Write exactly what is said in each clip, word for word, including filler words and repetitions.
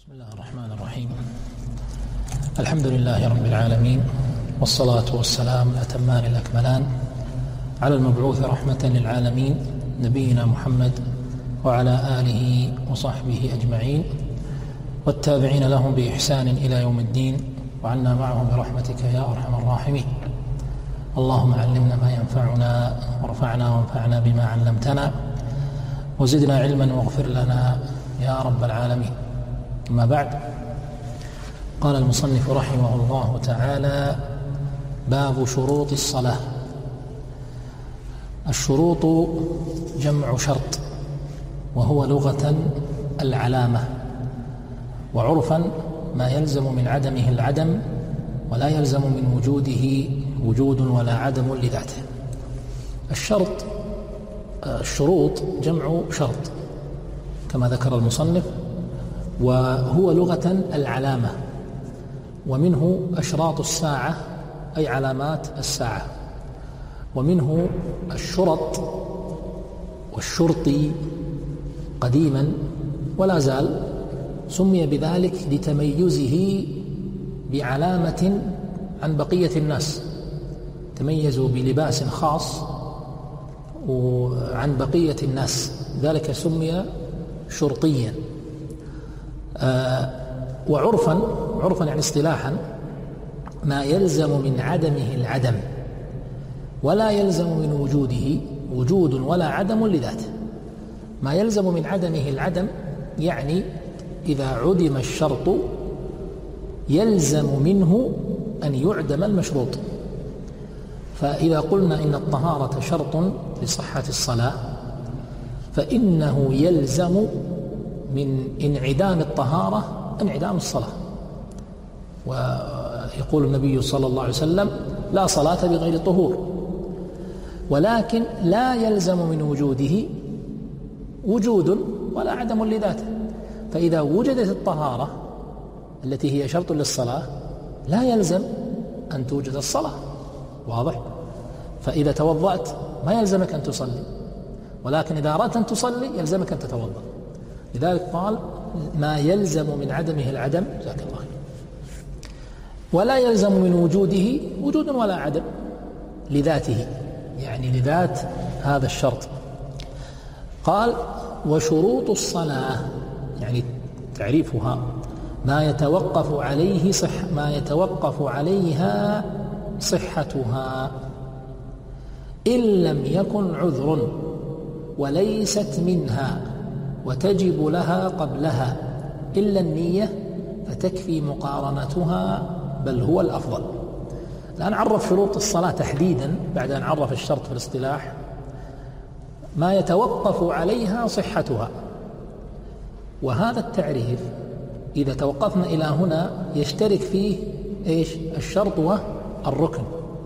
بسم الله الرحمن الرحيم. الحمد لله رب العالمين، والصلاة والسلام الأتمان الأكملان على المبعوث رحمة للعالمين نبينا محمد وعلى آله وصحبه أجمعين والتابعين لهم بإحسان إلى يوم الدين، وعنا معهم برحمتك يا أرحم الراحمين. اللهم علمنا ما ينفعنا وارفعنا وانفعنا بما علمتنا وزدنا علما واغفر لنا يا رب العالمين. أما بعد، قال المصنف رحمه الله تعالى: باب شروط الصلاة. الشروط جمع شرط، وهو لغة العلامة، وعرفا ما يلزم من عدمه العدم ولا يلزم من وجوده وجود ولا عدم لذاته. الشرط الشروط جمع شرط كما ذكر المصنف، وهو لغة العلامة، ومنه أشراط الساعة أي علامات الساعة، ومنه الشرط والشرطي قديما ولا زال سمي بذلك لتميزه بعلامة عن بقية الناس، تميزوا بلباس خاص عن بقية الناس، ذلك سمي شرطيا. آه وعرفا عرفا يعني اصطلاحا ما يلزم من عدمه العدم ولا يلزم من وجوده وجود ولا عدم لذاته. ما يلزم من عدمه العدم يعني إذا عدم الشرط يلزم منه أن يعدم المشروط. فإذا قلنا إن الطهارة شرط لصحة الصلاة، فإنه يلزم من انعدام الطهارة انعدام الصلاة. ويقول النبي صلى الله عليه وسلم: لا صلاة بغير طهور. ولكن لا يلزم من وجوده وجود ولا عدم لذاته. فإذا وجدت الطهارة التي هي شرط للصلاة لا يلزم أن توجد الصلاة، واضح؟ فإذا توضأت ما يلزمك أن تصلي، ولكن إذا أردت أن تصلي يلزمك أن تتوضأ. لذلك قال: ما يلزم من عدمه العدم، جزاك الله خير، ولا يلزم من وجوده وجود ولا عدم لذاته، يعني لذات هذا الشرط. قال: وشروط الصلاة يعني تعريفها ما يتوقف عليه صح ما يتوقف عليها صحتها إن لم يكن عذر وليست منها وتجب لها قبلها إلا النية فتكفي مقارنتها بل هو الأفضل. الآن عرف شروط الصلاة تحديدا بعد أن عرف الشرط في الاصطلاح. ما يتوقف عليها صحتها، وهذا التعريف إذا توقفنا إلى هنا يشترك فيه إيش؟ الشرط والركن.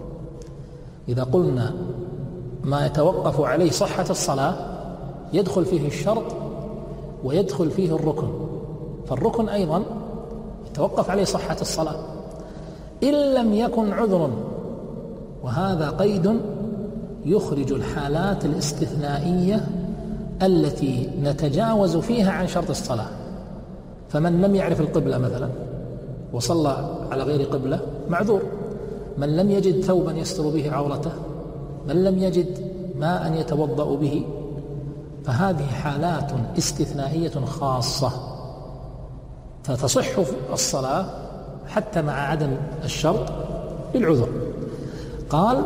إذا قلنا ما يتوقف عليه صحة الصلاة يدخل فيه الشرط ويدخل فيه الركن، فالركن أيضا يتوقف عليه صحة الصلاة إن لم يكن عذر، وهذا قيد يخرج الحالات الاستثنائية التي نتجاوز فيها عن شرط الصلاة. فمن لم يعرف القبلة مثلا وصلى على غير قبلة معذور، من لم يجد ثوبا يستر به عورته، من لم يجد ماء يتوضأ به، فهذه حالات استثنائية خاصة فتصح الصلاة حتى مع عدم الشرط بالعذر. قال: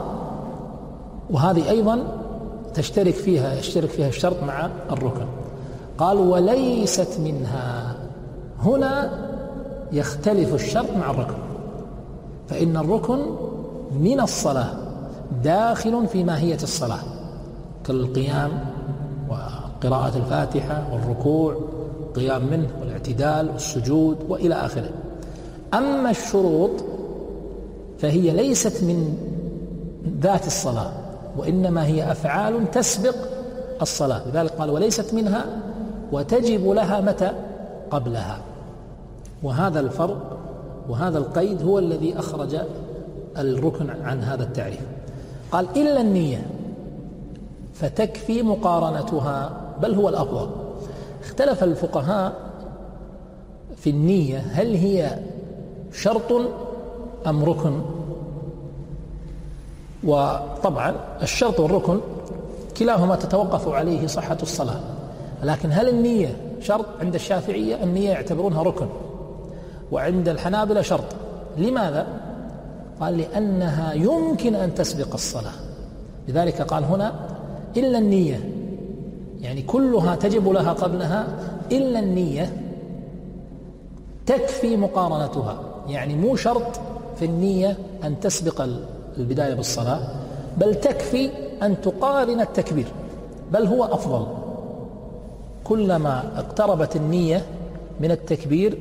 وهذه أيضا تشترك فيها يشترك فيها الشرط مع الركن. قال: وليست منها. هنا يختلف الشرط مع الركن، فإن الركن من الصلاة داخل في ماهية الصلاة كالقيام وقراءة الفاتحة والركوع، قيام منه والاعتدال والسجود وإلى آخره. أما الشروط فهي ليست من ذات الصلاة، وإنما هي أفعال تسبق الصلاة. لذلك قال: وليست منها وتجب لها متى؟ قبلها. وهذا الفرق وهذا القيد هو الذي أخرج الركن عن هذا التعريف. قال: إلا النية فتكفي مقارنتها بل هو الأفضل. اختلف الفقهاء في النية هل هي شرط أم ركن؟ وطبعا الشرط والركن كلاهما تتوقف عليه صحة الصلاة، لكن هل النية شرط؟ عند الشافعية النية يعتبرونها ركن، وعند الحنابلة شرط. لماذا؟ قال لأنها يمكن أن تسبق الصلاة، لذلك قال هنا إلا النية، يعني كلها تجب لها قبلها إلا النية تكفي مقارنتها، يعني مو شرط في النية أن تسبق البداية بالصلاة، بل تكفي أن تقارن التكبير، بل هو أفضل، كلما اقتربت النية من التكبير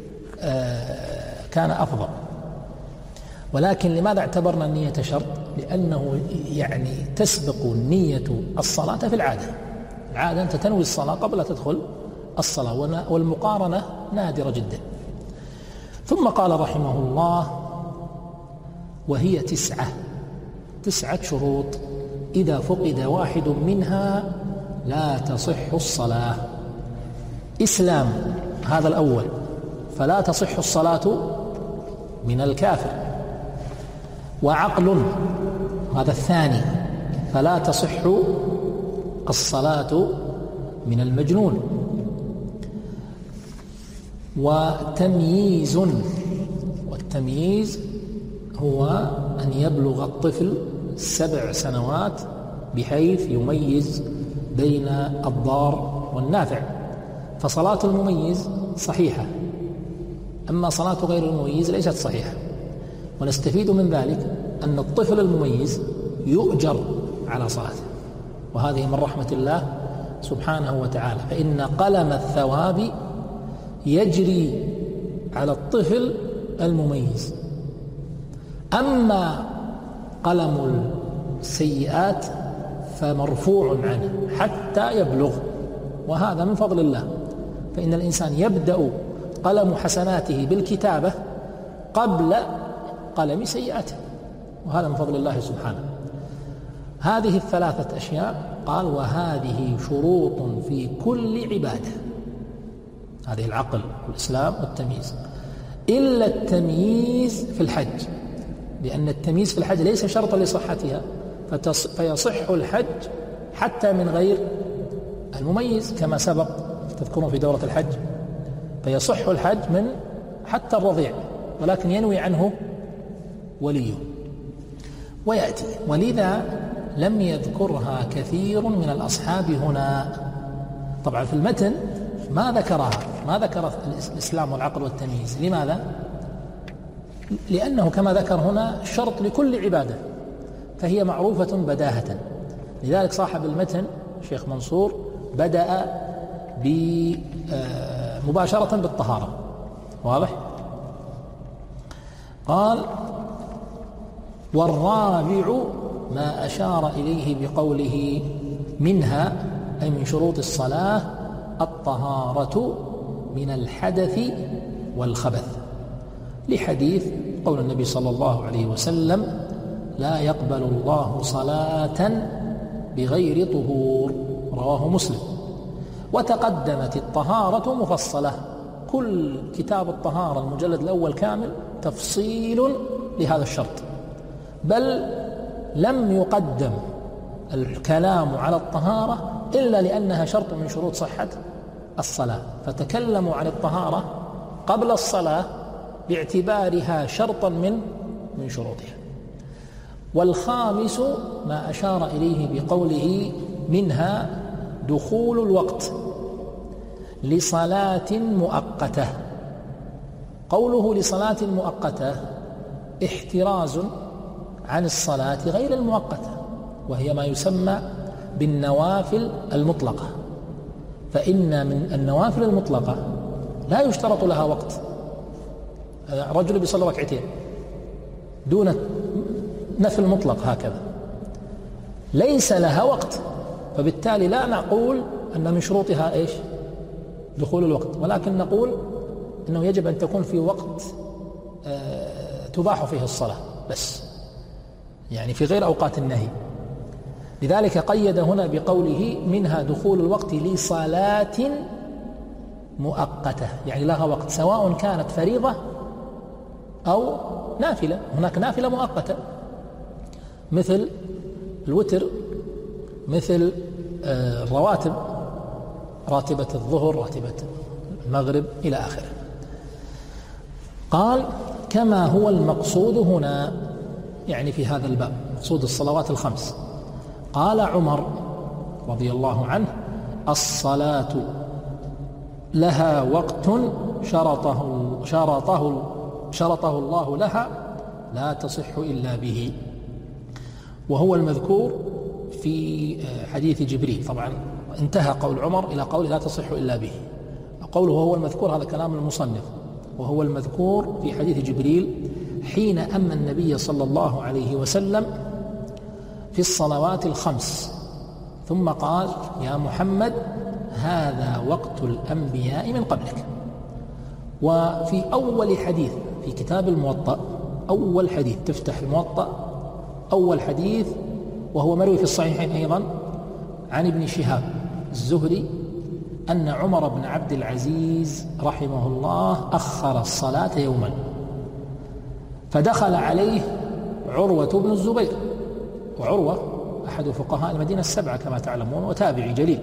كان أفضل. ولكن لماذا اعتبرنا النية شرط؟ لأنه يعني تسبق النية الصلاة في العادة، العادة أنت تنوي الصلاة قبل تدخل الصلاة، والمقارنة نادرة جدا. ثم قال رحمه الله: وهي تسعة تسعة شروط إذا فقد واحد منها لا تصح الصلاة. إسلام هذا الأول، فلا تصح الصلاة من الكافر. وعقل هذا الثاني، فلا تصح الصلاة من المجنون. وتمييز، والتمييز هو أن يبلغ الطفل سبع سنوات بحيث يميز بين الضار والنافع، فصلاة المميز صحيحة، أما صلاة غير المميز ليست صحيحة. ونستفيد من ذلك أن الطفل المميز يؤجر على صلاته، وهذه من رحمة الله سبحانه وتعالى، فإن قلم الثواب يجري على الطفل المميز، أما قلم السيئات فمرفوع عنه حتى يبلغ، وهذا من فضل الله، فإن الإنسان يبدأ قلم حسناته بالكتابة قبل قلم سيئاته، وهذا من فضل الله سبحانه. هذه الثلاثة أشياء قال: وهذه شروط في كل عبادة، هذه العقل والإسلام والتمييز، إلا التمييز في الحج، لأن التمييز في الحج ليس شرطا لصحتها، فيصح الحج حتى من غير المميز كما سبق تذكرون في دورة الحج، فيصح الحج من حتى الرضيع، ولكن ينوي عنه وليه ويأتي. ولذا لم يذكرها كثير من الأصحاب هنا. طبعا في المتن ما ذكرها، ما ذكر الإسلام والعقل والتمييز. لماذا؟ لأنه كما ذكر هنا شرط لكل عبادة، فهي معروفة بداهة. لذلك صاحب المتن شيخ منصور بدأ مباشرة بالطهارة، واضح؟ قال: والرابع ما أشار إليه بقوله منها، أي من شروط الصلاة، الطهارة من الحدث والخبث، لحديث قول النبي صلى الله عليه وسلم: لا يقبل الله صلاة بغير طهور، رواه مسلم. وتقدمت الطهارة مفصلة، كل كتاب الطهارة المجلد الأول كامل تفصيل لهذا الشرط، بل لم يقدم الكلام على الطهارة إلا لأنها شرط من شروط صحة الصلاة، فتكلموا عن الطهارة قبل الصلاة باعتبارها شرطا من من شروطها. والخامس ما أشار إليه بقوله منها دخول الوقت لصلاة مؤقتة. قوله لصلاة مؤقتة احتراز عن الصلاة غير المؤقتة، وهي ما يسمى بالنوافل المطلقة، فإن من النوافل المطلقة لا يشترط لها وقت. رجل بيصلي ركعتين دون نفل مطلق هكذا ليس لها وقت، فبالتالي لا نقول أن من شروطها إيش؟ دخول الوقت، ولكن نقول أنه يجب أن تكون في وقت آه تباح فيه الصلاة بس، يعني في غير أوقات النهي. لذلك قيد هنا بقوله منها دخول الوقت لصلاة مؤقتة، يعني لها وقت، سواء كانت فريضة أو نافلة. هناك نافلة مؤقتة مثل الوتر، مثل الرواتب، راتبة الظهر، راتبة المغرب إلى آخره. قال كما هو المقصود هنا، يعني في هذا الباب مقصود الصلوات الخمس. قال عمر رضي الله عنه: الصلاة لها وقت شرطه شرطه شرطه الله لها لا تصح إلا به، وهو المذكور في حديث جبريل. طبعا انتهى قول عمر إلى قول لا تصح إلا به. قوله هو المذكور هذا كلام المصنف، وهو المذكور في حديث جبريل حين أمن النبي صلى الله عليه وسلم في الصلوات الخمس، ثم قال: يا محمد هذا وقت الأنبياء من قبلك. وفي أول حديث في كتاب الموطأ، أول حديث تفتح الموطأ، أول حديث وهو مروي في الصحيحين أيضا عن ابن شهاب الزهري أن عمر بن عبد العزيز رحمه الله أخر الصلاة يوما، فدخل عليه عروة بن الزبير، وعروة أحد فقهاء المدينة السبعة كما تعلمون وتابعي جليل،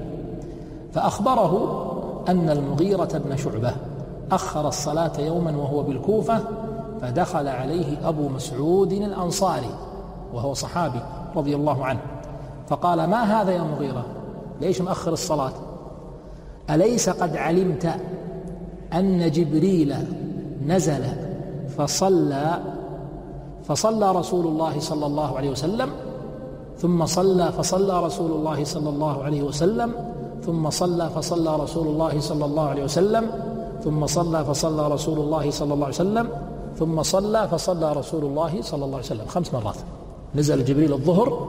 فأخبره أن المغيرة بن شعبة أخر الصلاة يوما وهو بالكوفة، فدخل عليه أبو مسعود الأنصاري وهو صحابي رضي الله عنه، فقال: ما هذا يا مغيرة؟ ليش مأخر الصلاة؟ أليس قد علمت أن جبريل نزل فصلى فصلى رسول الله صلى الله عليه وسلم ثم صلى فصلى رسول الله صلى الله عليه وسلم ثم صلى فصلى رسول الله صلى الله عليه وسلم ثم صلى فصلى رسول الله صلى الله عليه وسلم ثم صلى فصلى رسول الله صلى الله عليه وسلم خمس مرات. نزل جبريل الظهر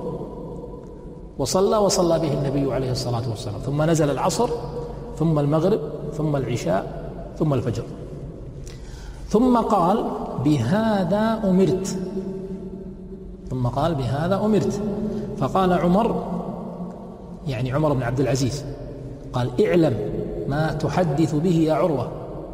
وصلى وصلى به النبي عليه الصلاة والسلام، ثم نزل العصر، ثم المغرب، ثم العشاء، ثم الفجر. ثم قال: بهذا أمرت ثم قال بهذا أمرت فقال عمر، يعني عمر بن عبد العزيز، قال: اعلم ما تحدث به يا عروة،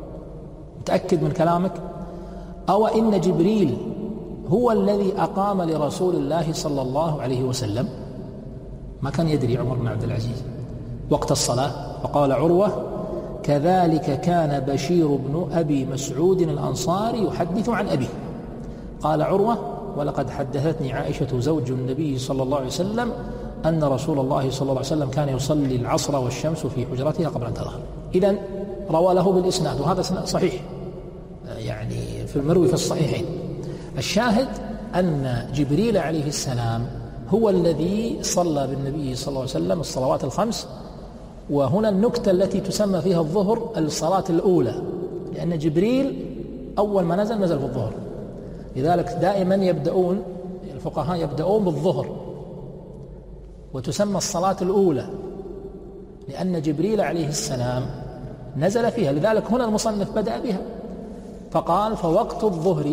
متأكد من كلامك؟ أو إن جبريل هو الذي أقام لرسول الله صلى الله عليه وسلم؟ ما كان يدري عمر بن عبد العزيز وقت الصلاة. فقال عروة: كذلك كان بشير بن أبي مسعود الأنصاري يحدث عن أبيه. قال عروة: ولقد حدثتني عائشة زوج النبي صلى الله عليه وسلم أن رسول الله صلى الله عليه وسلم كان يصلي العصر والشمس في حجرتها قبل أن تظهر. إذن روى له بالإسناد، وهذا صحيح يعني في المروي في الصحيحين. الشاهد أن جبريل عليه السلام هو الذي صلى بالنبي صلى الله عليه وسلم الصلوات الخمس. وهنا النكتة التي تسمى فيها الظهر الصلاة الأولى، لأن جبريل أول ما نزل نزل في الظهر، لذلك دائما يبدأون الفقهاء يبدأون بالظهر، وتسمى الصلاة الأولى لأن جبريل عليه السلام نزل فيها. لذلك هنا المصنف بدأ بها فقال: فوقت الظهر،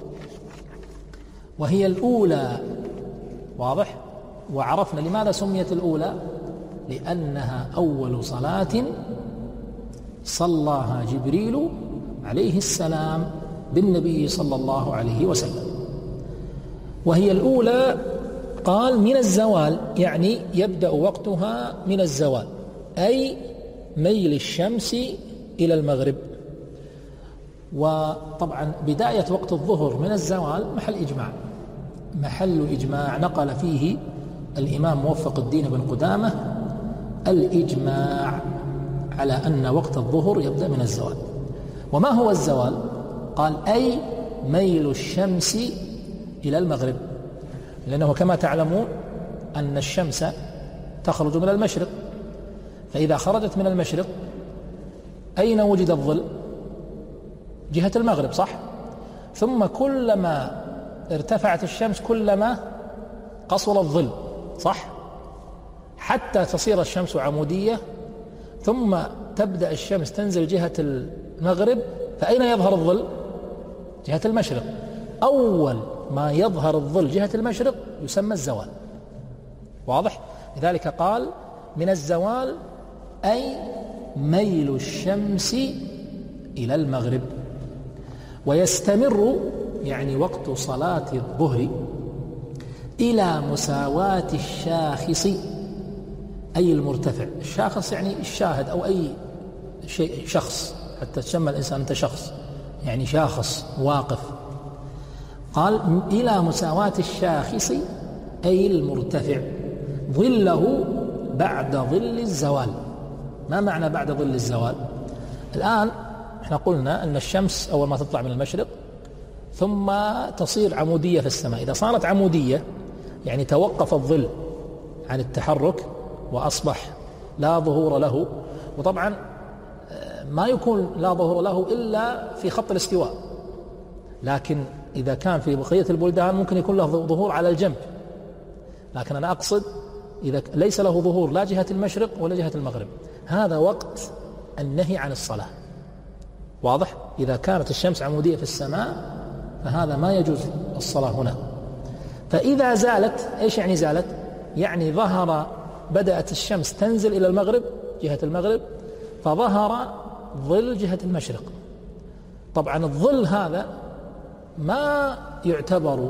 وهي الأولى. واضح؟ وعرفنا لماذا سميت الأولى، لأنها أول صلاة صلاها جبريل عليه السلام بالنبي صلى الله عليه وسلم. وهي الأولى قال من الزوال، يعني يبدأ وقتها من الزوال، أي ميل الشمس إلى المغرب. وطبعا بداية وقت الظهر من الزوال محل إجماع محل إجماع نقل فيه الإمام موفق الدين بن قدامة الإجماع على أن وقت الظهر يبدأ من الزوال. وما هو الزوال؟ قال: أي ميل الشمس إلى المغرب، لأنه كما تعلمون أن الشمس تخرج من المشرق، فإذا خرجت من المشرق أين وجد الظل؟ جهة المغرب، صح؟ ثم كلما ارتفعت الشمس كلما قصر الظل، صح؟ حتى تصير الشمس عمودية، ثم تبدأ الشمس تنزل جهة المغرب، فأين يظهر الظل؟ جهة المشرق. أول ما يظهر الظل جهة المشرق يسمى الزوال. واضح؟ لذلك قال: من الزوال أي ميل الشمس إلى المغرب. ويستمر يعني وقت صلاة الظهر إلى مساواة الشاخص أي المرتفع. الشاخص يعني الشاهد أو أي شيء شخص، حتى تسمى الإنسان أنت شخص يعني شاخص واقف. قال إلى مساواة الشاخص أي المرتفع ظله بعد ظل الزوال. ما معنى بعد ظل الزوال؟ الآن احنا قلنا أن الشمس أول ما تطلع من المشرق ثم تصير عمودية في السماء. إذا صارت عمودية يعني توقف الظل عن التحرك وأصبح لا ظهور له. وطبعا ما يكون لا ظهور له إلا في خط الاستواء، لكن إذا كان في بقية البلدان ممكن يكون له ظهور على الجنب. لكن أنا أقصد إذا ليس له ظهور لا جهة المشرق ولا جهة المغرب، هذا وقت النهي عن الصلاة. واضح؟ إذا كانت الشمس عمودية في السماء فهذا ما يجوز الصلاة هنا. فإذا زالت، إيش يعني زالت؟ يعني ظهر بدأت الشمس تنزل إلى المغرب جهة المغرب فظهر ظل جهة المشرق. طبعا الظل هذا ما يعتبر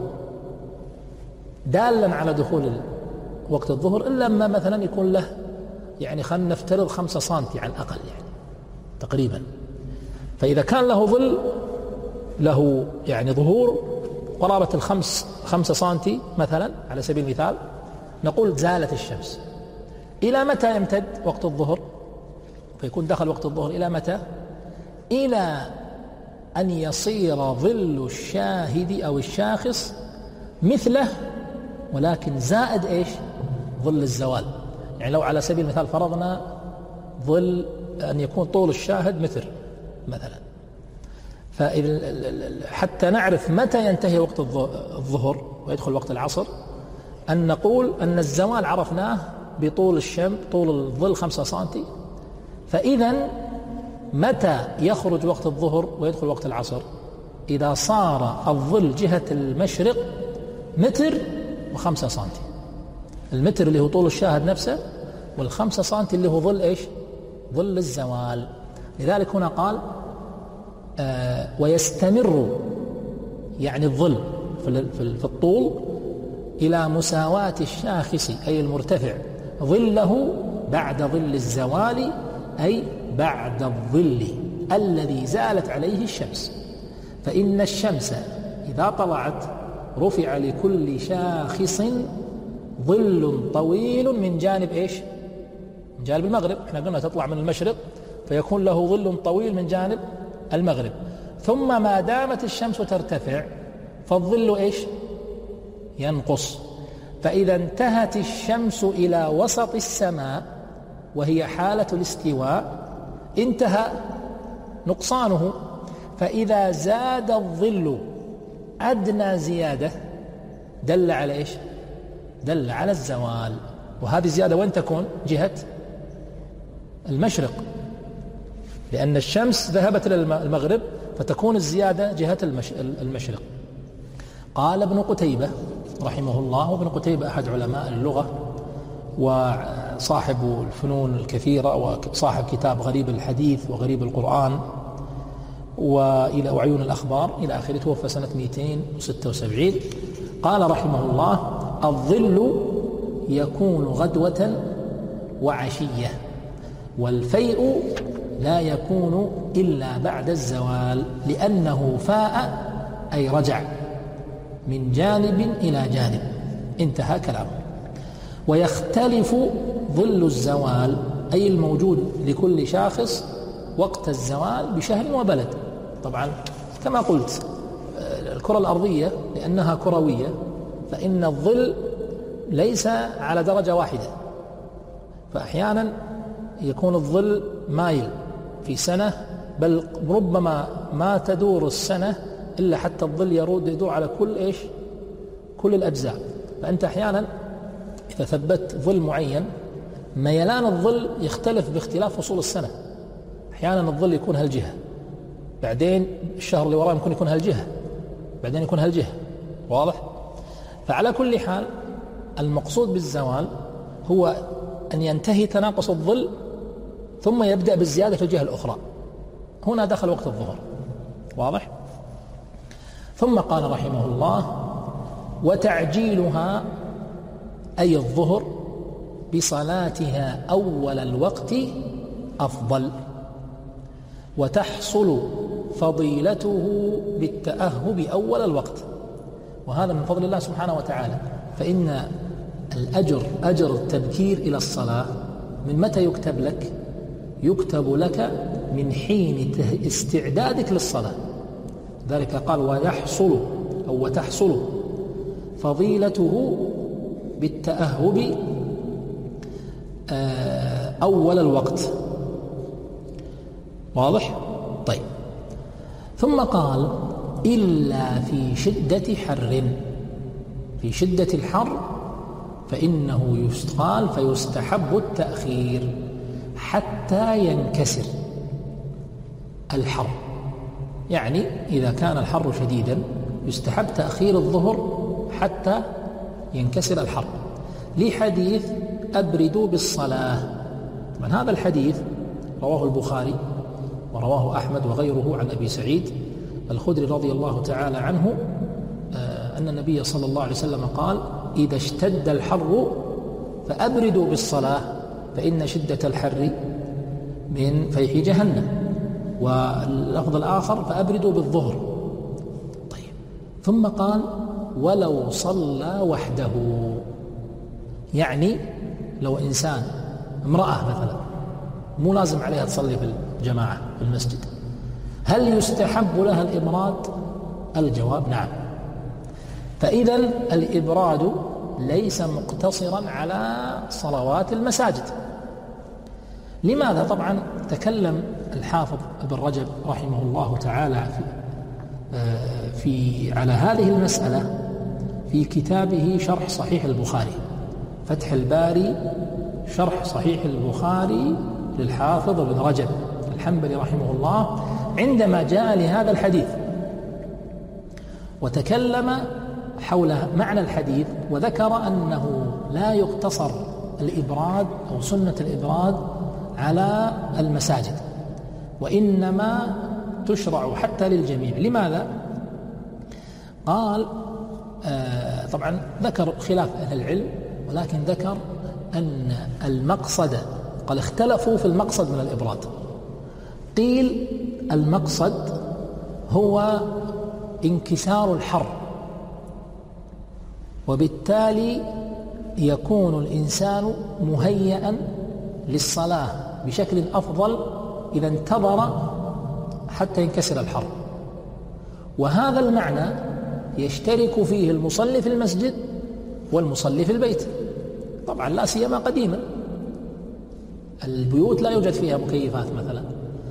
دالا على دخول وقت الظهر إلا لما مثلا يكون له يعني خلينا نفترض خمسة سنتي على الأقل يعني تقريبا. فإذا كان له ظل له يعني ظهور قرابة الخمس خمسة سنتي مثلا على سبيل المثال، نقول زالت الشمس. إلى متى يمتد وقت الظهر؟ فيكون دخل وقت الظهر إلى متى؟ إلى أن يصير ظل الشاهد أو الشاخص مثله ولكن زائد إيش؟ ظل الزوال. يعني لو على سبيل المثال فرضنا ظل أن يكون طول الشاهد متر مثلا، حتى نعرف متى ينتهي وقت الظهر ويدخل وقت العصر أن نقول أن الزوال عرفناه بطول الشمس طول الظل خمسة سنتي. فإذا متى يخرج وقت الظهر ويدخل وقت العصر؟ إذا صار الظل جهة المشرق متر وخمسة سنتي. المتر اللي هو طول الشاهد نفسه، والخمسة سنتي اللي هو ظل إيش؟ ظل الزوال. لذلك هنا قال آه ويستمر يعني الظل في الطول إلى مساواة الشاخص أي المرتفع ظله بعد ظل الزوال أي بعد الظل الذي زالت عليه الشمس. فإن الشمس إذا طلعت رفع لكل شاخص ظل طويل من جانب إيش؟ من جانب المغرب. احنا قلنا تطلع من المشرق فيكون له ظل طويل من جانب المغرب. ثم ما دامت الشمس ترتفع فالظل إيش؟ ينقص. فإذا انتهت الشمس إلى وسط السماء وهي حالة الاستواء انتهى نقصانه. فإذا زاد الظل أدنى زيادة دل على إيش؟ دل على الزوال. وهذه الزيادة وين تكون؟ جهة المشرق، لأن الشمس ذهبت إلى المغرب فتكون الزيادة جهة المشرق. قال ابن قتيبة رحمه الله، وابن قتيبة أحد علماء اللغة وصاحب الفنون الكثيرة وصاحب كتاب غريب الحديث وغريب القرآن وإلى وعيون الأخبار إلى آخره، توفى سنة مئتين وستة وسبعين. قال رحمه الله: الظل يكون غدوة وعشية، والفيء لا يكون إلا بعد الزوال، لأنه فاء أي رجع من جانب إلى جانب. انتهى كلامه. ويختلف ظل الزوال أي الموجود لكل شاخص وقت الزوال بشهر وبلد. طبعا كما قلت الكرة الأرضية لأنها كروية فإن الظل ليس على درجة واحدة، فأحيانا يكون الظل مايل في سنة، بل ربما ما تدور السنة إلا حتى الظل يرود يدور على كل إيش كل الأجزاء. فأنت أحيانا إذا ثبت ظل معين ميلان الظل يختلف باختلاف فصول السنة. أحيانا الظل يكون هالجهة، بعدين الشهر اللي وراه يمكن يكون هالجهة، بعدين يكون هالجهة. واضح؟ فعلى كل حال المقصود بالزوال هو أن ينتهي تناقص الظل ثم يبدأ بالزيادة في الجهة الأخرى، هنا دخل وقت الظهر. واضح؟ ثم قال رحمه الله: وتعجيلها أي الظهر بصلاتها أول الوقت أفضل، وتحصل فضيلته بالتأهب أول الوقت. وهذا من فضل الله سبحانه وتعالى، فإن الأجر أجر التبكير إلى الصلاة من متى يكتب لك؟ يكتب لك من حين استعدادك للصلاة. ذلك قال: ويحصل أو وتحصل فضيلته بالتأهب أول الوقت. واضح؟ طيب. ثم قال: إلا في شدة حر، في شدة الحر فإنه يستقال فيستحب التأخير حتى ينكسر الحر. يعني إذا كان الحر شديدا يستحب تأخير الظهر حتى ينكسر الحر، لحديث أبردوا بالصلاة. من هذا الحديث رواه البخاري ورواه أحمد وغيره عن أبي سعيد الخدري رضي الله تعالى عنه أن النبي صلى الله عليه وسلم قال: إذا اشتد الحر فأبردوا بالصلاة فإن شدة الحر من فيح جهنم. واللفظ الآخر: فأبردوا بالظهر. طيب. ثم قال: ولو صلى وحده، يعني لو إنسان امرأة مثلا مو لازم عليها تصلي في الجماعة في المسجد، هل يستحب لها الإبراد؟ الجواب: نعم. فإذا الإبراد ليس مقتصرا على صلوات المساجد. لماذا؟ طبعا تكلم الحافظ ابن رجب رحمه الله تعالى في, في على هذه المسألة في كتابه شرح صحيح البخاري، فتح الباري شرح صحيح البخاري للحافظ ابن رجب الحنبلي رحمه الله، عندما جاء لهذا الحديث وتكلم حول معنى الحديث، وذكر أنه لا يقتصر الإبراد أو سنة الإبراد على المساجد، وإنما تشرع حتى للجميع. لماذا؟ قال آه طبعا ذكر خلاف أهل العلم، ولكن ذكر أن المقصد، قال اختلفوا في المقصد من الإبراد. قيل المقصد هو انكسار الحر، وبالتالي يكون الإنسان مهيئا للصلاة بشكل أفضل إذا انتظر حتى ينكسر الحر. وهذا المعنى يشترك فيه المصلي في المسجد والمصلي في البيت، طبعا لا سيما قديما البيوت لا يوجد فيها مكيفات مثلا.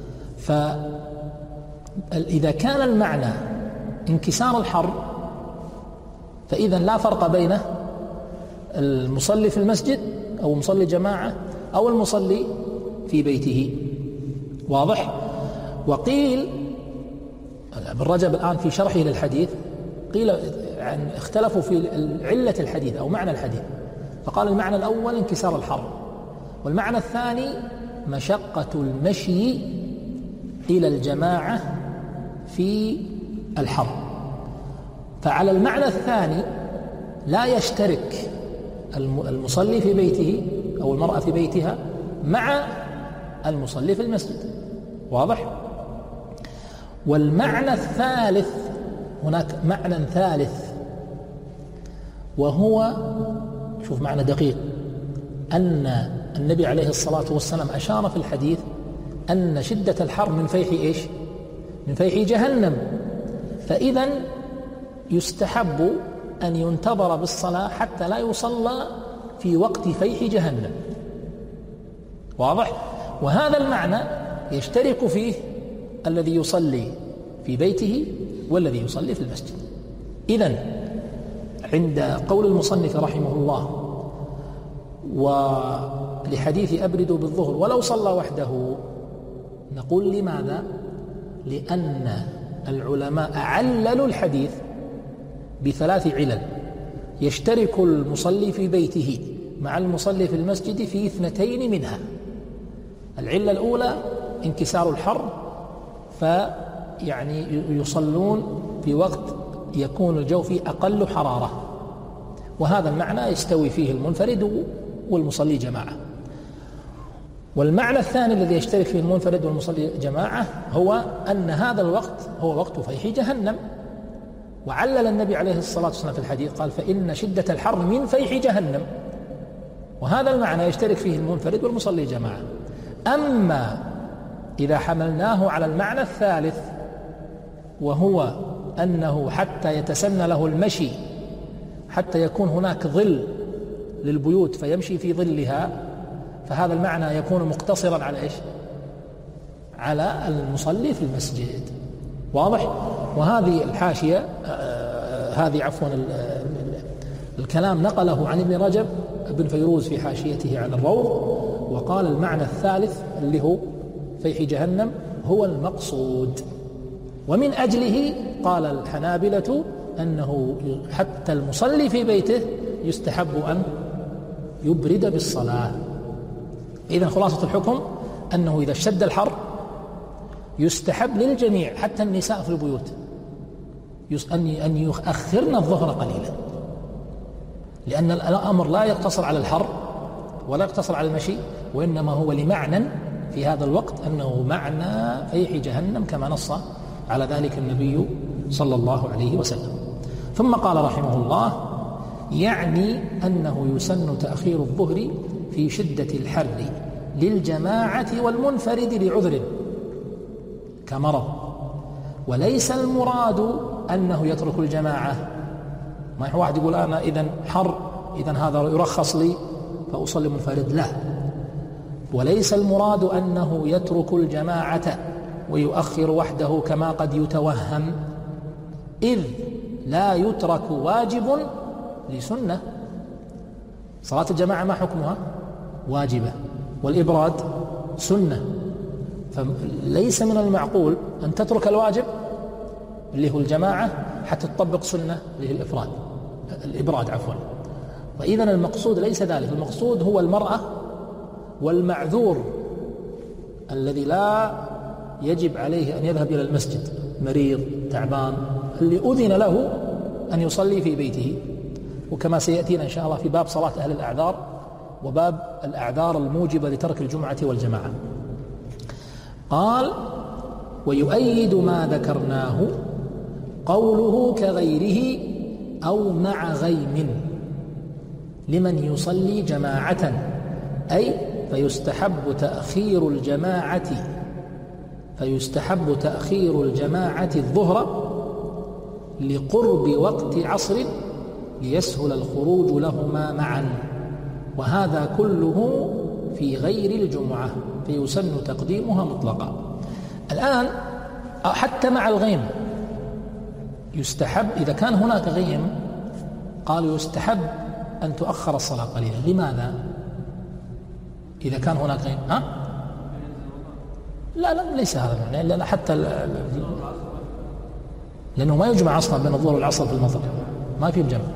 فإذا كان المعنى انكسار الحر فإذا لا فرق بين المصلي في المسجد أو مصلي جماعة أو المصلي في بيته. واضح؟ وقيل ابن رجب الآن في شرحه للحديث قيل يعني اختلفوا في علة الحديث أو معنى الحديث، فقال المعنى الأول انكسار الحر، والمعنى الثاني مشقة المشي إلى الجماعة في الحر. فعلى المعنى الثاني لا يشترك المصلي في بيته أو المرأة في بيتها مع المصلي في المسجد. واضح؟ والمعنى الثالث، هناك معنى ثالث وهو، شوف معنى دقيق، أن النبي عليه الصلاة والسلام أشار في الحديث أن شدة الحر من فيح إيش؟ من فيح جهنم. فإذا يستحب أن ينتظر بالصلاة حتى لا يصلى في وقت فيح جهنم. واضح؟ وهذا المعنى يشترك فيه الذي يصلي في بيته والذي يصلي في المسجد. إذن عند قول المصنف رحمه الله ولحديث أبردوا بالظهر ولو صلى وحده، نقول لماذا؟ لأن العلماء عللوا الحديث بثلاث علل، يشترك المصلي في بيته مع المصلي في المسجد في اثنتين منها. العلة الأولى انكسار الحر، فيعني يصلون في وقت يكون الجو فيه أقل حرارة، وهذا المعنى يستوي فيه المنفرد والمصلي جماعة. والمعنى الثاني الذي يشترك فيه المنفرد والمصلي جماعة هو أن هذا الوقت هو وقت فيح جهنم، وعلل النبي عليه الصلاة والسلام في الحديث قال فإن شدة الحر من فيح جهنم، وهذا المعنى يشترك فيه المنفرد والمصلي جماعة. أما إذا حملناه على المعنى الثالث وهو أنه حتى يتسنى له المشي، حتى يكون هناك ظل للبيوت فيمشي في ظلها، فهذا المعنى يكون مقتصرا على إيش؟ على المصلي في المسجد. واضح؟ وهذه الحاشية آه هذه عفوا الكلام نقله عن ابن رجب ابن فيروز في حاشيته على الروض، وقال المعنى الثالث اللي هو فيح جهنم هو المقصود، ومن أجله قال الحنابلة أنه حتى المصلي في بيته يستحب أن يبرد بالصلاة. إذن خلاصة الحكم أنه إذا اشتد الحر يستحب للجميع حتى النساء في البيوت أن يؤخرن الظهر قليلا، لأن الأمر لا يقتصر على الحر ولا يقتصر على المشي، وإنما هو لمعنى في هذا الوقت أنه معنى فيح جهنم كما نص على ذلك النبي صلى الله عليه وسلم. ثم قال رحمه الله يعني أنه يسن تأخير الظهر في شدة الحر للجماعة والمنفرد لعذر كمرض، وليس المراد أنه يترك الجماعة. ما هو واحد يقول أنا إذن حر إذن هذا يرخص لي فأصلي منفرد، لا، وليس المراد أنه يترك الجماعة ويؤخر وحده كما قد يتوهم، إذ لا يترك واجب لسنة. صلاة الجماعة ما حكمها؟ واجبة، والإبراد سنة، فليس من المعقول أن تترك الواجب اللي هو الجماعة حتى تطبق سنة اللي هي الإفراد الإبراد عفوا. وإذن المقصود ليس ذلك، المقصود هو المرأة والمعذور الذي لا يجب عليه أن يذهب إلى المسجد، مريض تعبان، اللي أذن له أن يصلي في بيته، وكما سيأتينا إن شاء الله في باب صلاة أهل الأعذار وباب الأعذار الموجبة لترك الجمعة والجماعة. قال ويؤيد ما ذكرناه قوله كغيره أو مع غيم لمن يصلي جماعة، أي فيستحب تأخير الجماعة فيستحب تأخير الجماعة الظهر لقرب وقت عصر ليسهل الخروج لهما معا، وهذا كله في غير الجمعة فيسن تقديمها مطلقا. الآن حتى مع الغيم يستحب، إذا كان هناك غيم قالوا يستحب أن تؤخر الصلاة قليلا. لماذا؟ إذا كان هناك غيم ها؟ لا لا ليس هذا معنى، لأن حتى لأنه ما يجمع أصلا بين الظهر والعصر في المطر، ما في جمع.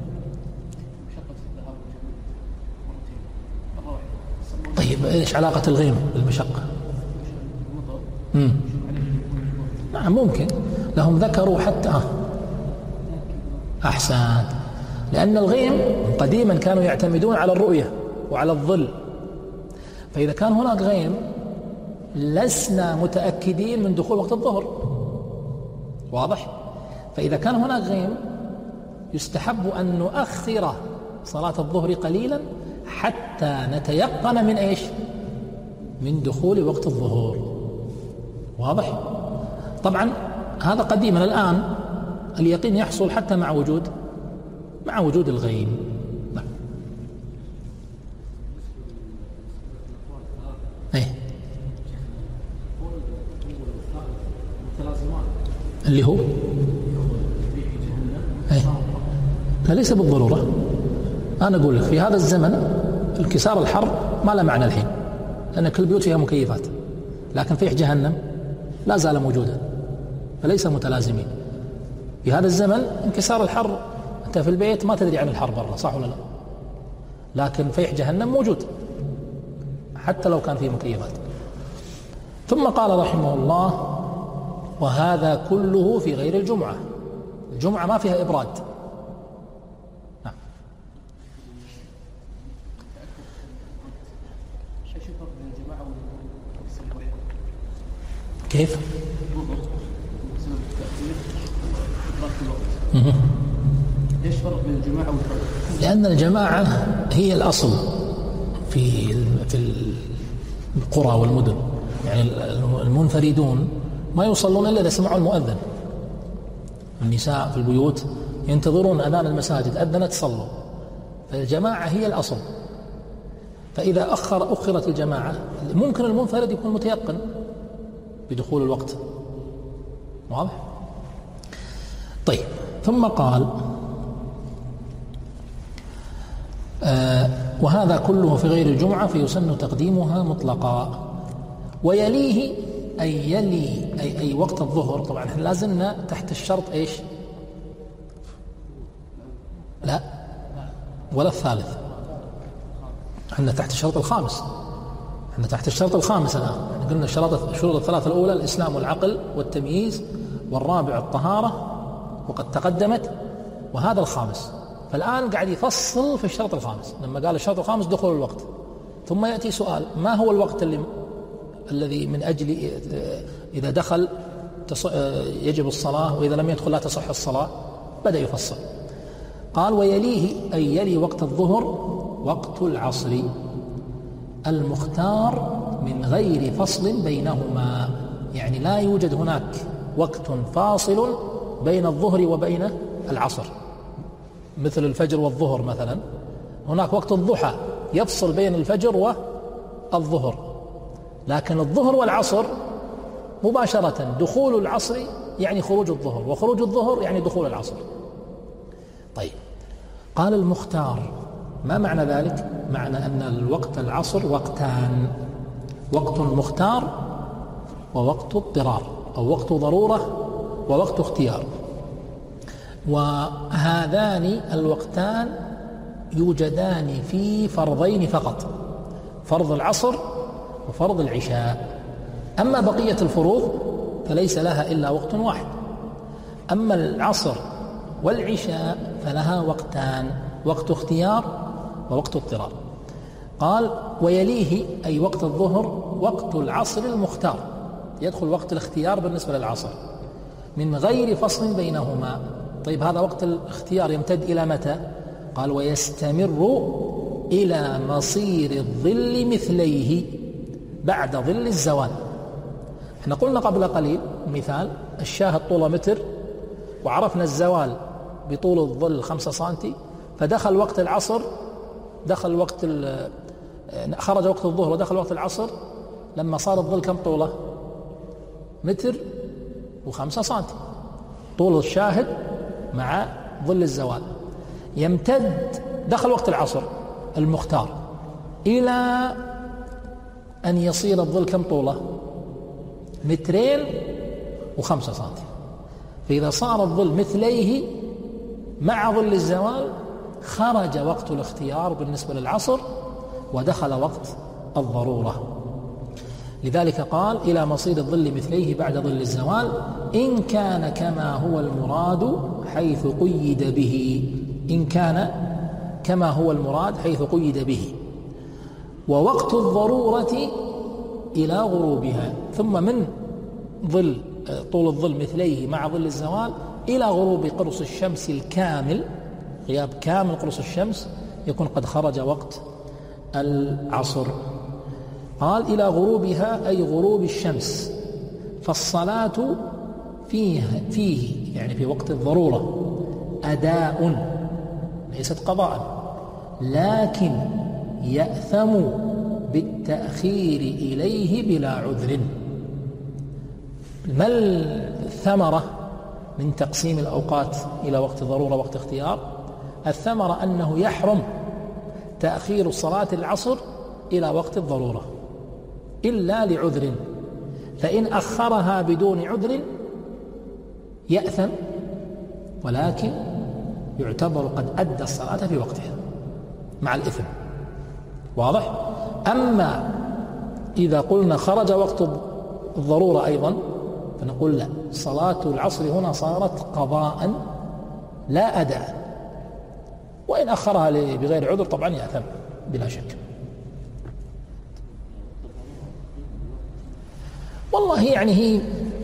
طيب إيش علاقة الغيم بالمشقة؟ امم نعم ممكن، لهم ذكروا حتى آه. أحسن، لأن الغيم قديما كانوا يعتمدون على الرؤية وعلى الظل، فإذا كان هناك غيم لسنا متأكدين من دخول وقت الظهر، واضح؟ فإذا كان هناك غيم يستحب أن نؤخر صلاة الظهر قليلا حتى نتيقن من إيش؟ من دخول وقت الظهر، واضح؟ طبعا هذا قديما، الآن اليقين يحصل حتى مع وجود مع وجود الغيم. نعم. ايه اللي هو ايه لا ليس بالضرورة. أنا أقول لك في هذا الزمن الكسار الحر ما له معنى الحين، لأن كل البيوت فيها مكيفات، لكن فيح جهنم لا زال موجودا، فليس متلازمين. في هذا الزمن انكسار الحر أنت في البيت ما تدري عن الحر برا، صح ولا لا؟ لكن فيح جهنم موجود حتى لو كان فيه مكيفات. ثم قال رحمه الله: وهذا كله في غير الجمعة. الجمعة ما فيها إبراد. نعم. كيف؟ ليش فرق بين الجماعة والفرد؟ لأن الجماعة هي الأصل في في القرى والمدن، يعني المنفردون ما يصلون إلا إذا سمعوا المؤذن. النساء في البيوت ينتظرون أذان المساجد، أذنت صلوا. فالجماعة هي الأصل. فإذا أخر أخرت الجماعة ممكن المنفرد يكون متيقن بدخول الوقت. واضح؟ طيب. ثم قال: آه وهذا كله في غير الجمعة فيسن تقديمها مطلقا. ويليه أي يلي أي, أي وقت الظهر. طبعا احنا لازلنا تحت الشرط إيش؟ لا ولا الثالث، احنا تحت الشرط الخامس. احنا تحت الشرط الخامس الآن. احنا قلنا الشروط الشروط الثلاثة الأولى الإسلام والعقل والتمييز، والرابع الطهارة وقد تقدمت، وهذا الخامس. فالآن قاعد يفصل في الشرط الخامس. لما قال الشرط الخامس دخول الوقت، ثم يأتي سؤال: ما هو الوقت اللي الذي من أجل إذا دخل يجب الصلاة، وإذا لم يدخل لا تصح الصلاة؟ بدأ يفصل. قال: ويليه أي يلي وقت الظهر وقت العصر المختار من غير فصل بينهما. يعني لا يوجد هناك وقت فاصل بين الظهر وبين العصر، مثل الفجر والظهر مثلا. هناك وقت الضحى يفصل بين الفجر والظهر، لكن الظهر والعصر مباشرة. دخول العصر يعني خروج الظهر، وخروج الظهر يعني دخول العصر. طيب. قال: المختار. ما معنى ذلك؟ معنى أن الوقت العصر وقتان: وقت مختار ووقت اضطرار، أو وقت ضرورة ووقت اختيار. وهذان الوقتان يوجدان في فرضين فقط: فرض العصر وفرض العشاء. أما بقية الفروض فليس لها إلا وقت واحد. أما العصر والعشاء فلها وقتان: وقت اختيار ووقت اضطرار. قال: ويليه أي وقت الظهر وقت العصر المختار. يدخل وقت الاختيار بالنسبة للعصر من غير فصل بينهما. طيب، هذا وقت الاختيار يمتد إلى متى؟ قال: ويستمر إلى مصير الظل مثليه بعد ظل الزوال. احنا قلنا قبل قليل مثال: الشاهد طوله متر، وعرفنا الزوال بطول الظل خمسة سنتي، فدخل وقت العصر، دخل وقت خرج وقت الظهر ودخل وقت العصر لما صار الظل كم طوله؟ متر وخمسة سنتي. طول الشاهد مع ظل الزوال يمتد، دخل وقت العصر المختار، إلى أن يصير الظل كم طوله؟ مترين وخمسة سنتي. فإذا صار الظل مثليه مع ظل الزوال خرج وقت الاختيار بالنسبة للعصر ودخل وقت الضرورة. لذلك قال: إلى مصير الظل مثليه بعد ظل الزوال إن كان كما هو المراد حيث قيد به. إن كان كما هو المراد حيث قيد به. ووقت الضرورة إلى غروبها. ثم من ظل طول الظل مثليه مع ظل الزوال إلى غروب قرص الشمس الكامل، غياب كامل قرص الشمس، يكون قد خرج وقت العصر. قال: إلى غروبها أي غروب الشمس. فالصلاة فيه, فيه يعني في وقت الضرورة أداء ليست قضاء، لكن يأثم بالتأخير إليه بلا عذر. ما الثمرة من تقسيم الأوقات إلى وقت ضرورة ووقت اختيار؟ الثمرة أنه يحرم تأخير صلاة العصر إلى وقت الضرورة إلا لعذر، فإن أخرها بدون عذر يأثم، ولكن يعتبر قد أدى الصلاة في وقتها مع الإثم. واضح؟ أما إذا قلنا خرج وقت الضرورة أيضا، فنقول لا، صلاة العصر هنا صارت قضاء لا أداء، وإن أخرها بغير عذر طبعا يأثم بلا شك. والله يعني هي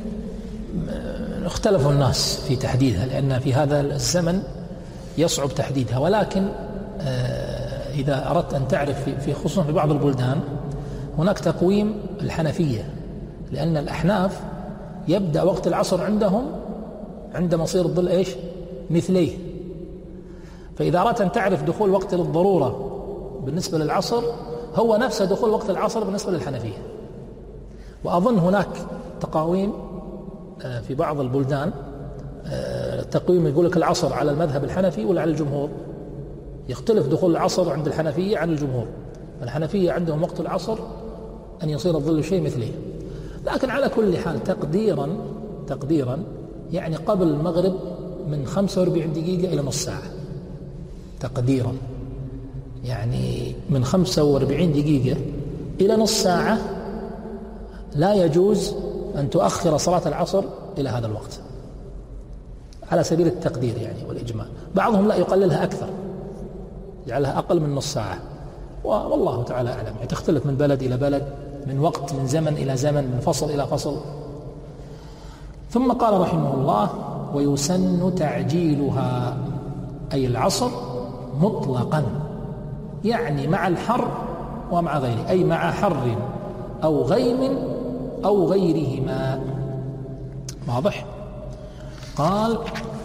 اختلف الناس في تحديدها، لأن في هذا الزمن يصعب تحديدها، ولكن إذا أردت أن تعرف في خصوصا في بعض البلدان هناك تقويم الحنفية، لأن الأحناف يبدأ وقت العصر عندهم عندما يصير الظل إيش مثليه، فإذا أردت أن تعرف دخول وقت للضرورة بالنسبة للعصر هو نفسه دخول وقت العصر بالنسبة للحنفية. وأظن هناك تقاويم في بعض البلدان تقويم يقول لك العصر على المذهب الحنفي ولا على الجمهور، يختلف دخول العصر عند الحنفية عن الجمهور. الحنفية عندهم وقت العصر أن يصير الظل شيء مثله، لكن على كل حال تقديرا تقديرا يعني قبل المغرب من خمسة وأربعين دقيقة إلى نص ساعة تقديرا، يعني من خمسة وأربعين دقيقة إلى نص ساعة لا يجوز أن تؤخر صلاة العصر إلى هذا الوقت على سبيل التقدير يعني والإجمال. بعضهم لا يقللها أكثر، يجعلها أقل من نص ساعة، والله تعالى أعلم، يعني تختلف من بلد إلى بلد، من وقت من زمن إلى زمن، من فصل إلى فصل. ثم قال رحمه الله: ويسن تعجيلها أي العصر مطلقا، يعني مع الحر ومع غيره، أي مع حر أو غيم أو غيرهما. واضح؟ قال: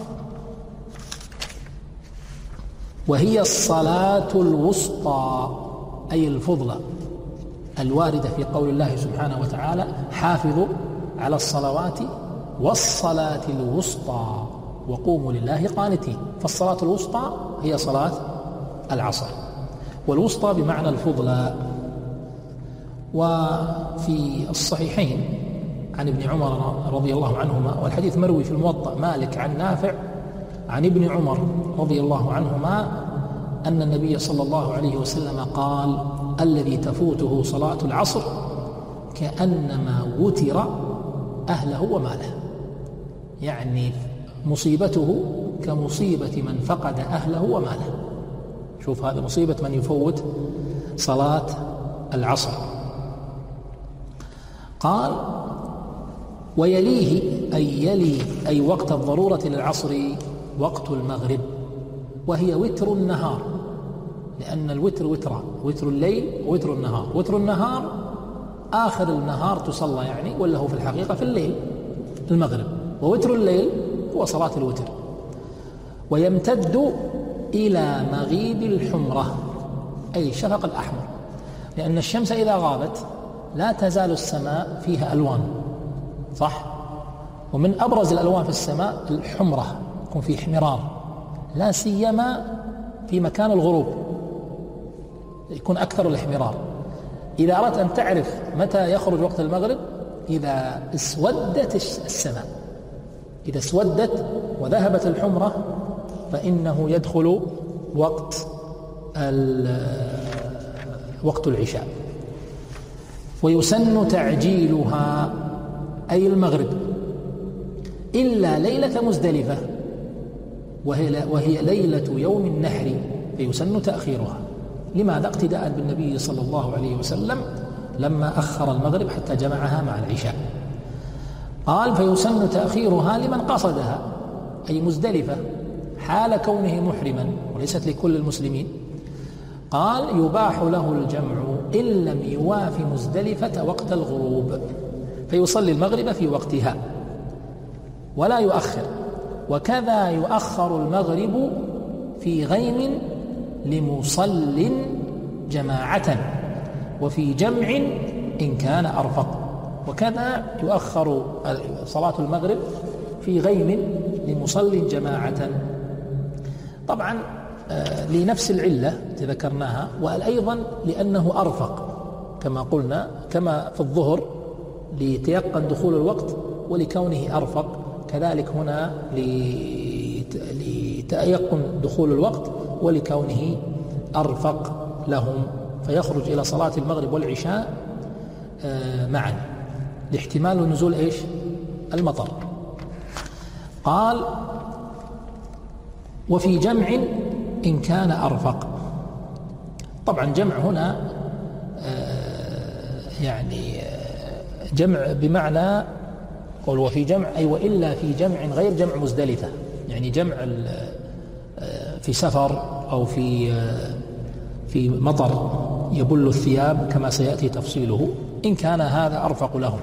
وهي الصلاة الوسطى أي الفضلى الواردة في قول الله سبحانه وتعالى: حافظوا على الصلوات والصلاة الوسطى وقوموا لله قانتين. فالصلاة الوسطى هي صلاة العصر، والوسطى بمعنى الفضلى. وفي الصحيحين عن ابن عمر رضي الله عنهما، والحديث مروي في الموطأ مالك عن نافع عن ابن عمر رضي الله عنهما أن النبي صلى الله عليه وسلم قال: الذي تفوته صلاة العصر كأنما وتر أهله وماله، يعني مصيبته كمصيبة من فقد أهله وماله. شوف، هذا مصيبة من يفوت صلاة العصر. قال: ويليه أي يلي أي وقت الضرورة للعصر وقت المغرب، وهي وتر النهار، لأن الوتر وتران: وتر الليل ووتر النهار. وتر النهار آخر النهار تصلى يعني، ولا هو في الحقيقة في الليل المغرب، ووتر الليل هو صلاة الوتر. ويمتد إلى مغيب الحمرة أي الشفق الأحمر، لأن الشمس إذا غابت لا تزال السماء فيها ألوان، صح؟ ومن أبرز الألوان في السماء الحمرة، يكون في احمرار، لا سيما في مكان الغروب يكون أكثر الاحمرار. إذا أردت أن تعرف متى يخرج وقت المغرب: إذا اسودت السماء، إذا اسودت وذهبت الحمرة فإنه يدخل وقت وقت العشاء. ويسن تعجيلها أي المغرب إلا ليلة مزدلفة، وهي, وهي ليلة يوم النحر، فيسن تأخيرها. لماذا؟ اقتداء بالنبي صلى الله عليه وسلم لما أخر المغرب حتى جمعها مع العشاء. قال: فيسن تأخيرها لمن قصدها أي مزدلفة حال كونه محرما، وليست لكل المسلمين. قال: يباح له الجمع إن لم يواف مزدلفة وقت الغروب، فيصلي المغرب في وقتها ولا يؤخر. وكذا يؤخر المغرب في غيم لمصل جماعة، وفي جمع إن كان أرفق. وكذا يؤخر صلاة المغرب في غيم لمصل جماعة، طبعا لنفس العلة ذكرناها، وأيضا لأنه أرفق كما قلنا، كما في الظهر ليتيقن دخول الوقت ولكونه أرفق، كذلك هنا لتيقن دخول الوقت ولكونه أرفق لهم، فيخرج إلى صلاة المغرب والعشاء معا. لاحتمال نزول إيش؟ المطر. قال وفي جمع إن كان أرفق. طبعا جمع هنا يعني جمع بمعنى قول وفي جمع أي وإلا في جمع غير جمع مزدلفة، يعني جمع في سفر أو في في مطر يبل الثياب كما سيأتي تفصيله، إن كان هذا أرفق لهم.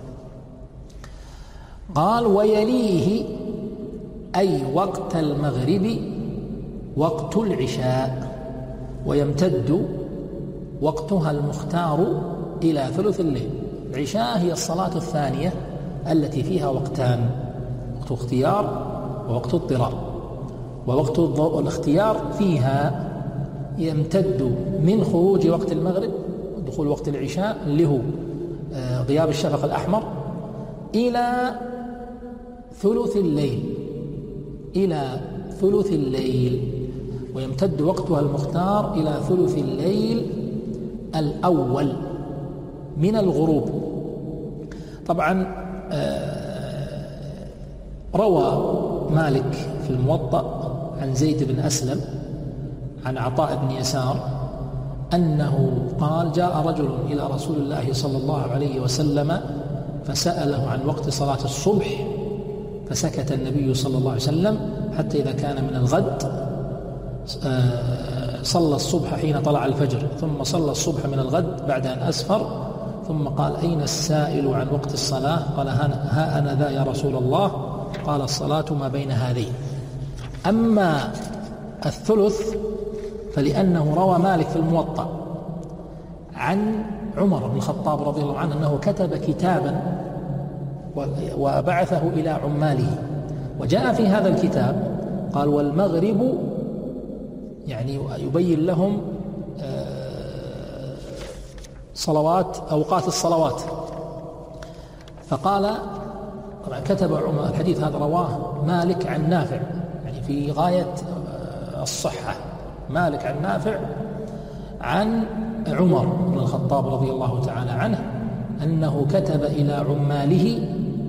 قال ويليه أي وقت المغرب وقت العشاء، ويمتد وقتها المختار إلى ثلث الليل. العشاء هي الصلاة الثانية التي فيها وقتان، وقت اختيار ووقت اضطرار. ووقت الاختيار فيها يمتد من خروج وقت المغرب دخول وقت العشاء اللي هو غياب الشفق الأحمر إلى ثلث الليل إلى ثلث الليل ويمتد وقتها المختار إلى ثلث الليل الأول من الغروب. طبعا روى مالك في الموطأ عن زيد بن أسلم عن عطاء بن يسار أنه قال جاء رجل إلى رسول الله صلى الله عليه وسلم فسأله عن وقت صلاة الصبح، فسكت النبي صلى الله عليه وسلم حتى إذا كان من الغد صلى الصبح حين طلع الفجر، ثم صلى الصبح من الغد بعد أن أسفر، ثم قال أين السائل عن وقت الصلاة؟ قال ها أنا ذا يا رسول الله. قال الصلاة ما بين هذين. أما الثلث فلأنه روى مالك في الموطأ عن عمر بن الخطاب رضي الله عنه أنه كتب كتابا وبعثه إلى عماله، وجاء في هذا الكتاب قال والمغرب، يعني يبين لهم صلوات أوقات الصلوات. فقال طبعا كتب عمر الحديث هذا رواه مالك عن نافع، يعني في غاية الصحة، مالك عن نافع عن عمر بن الخطاب رضي الله تعالى عنه أنه كتب إلى عماله.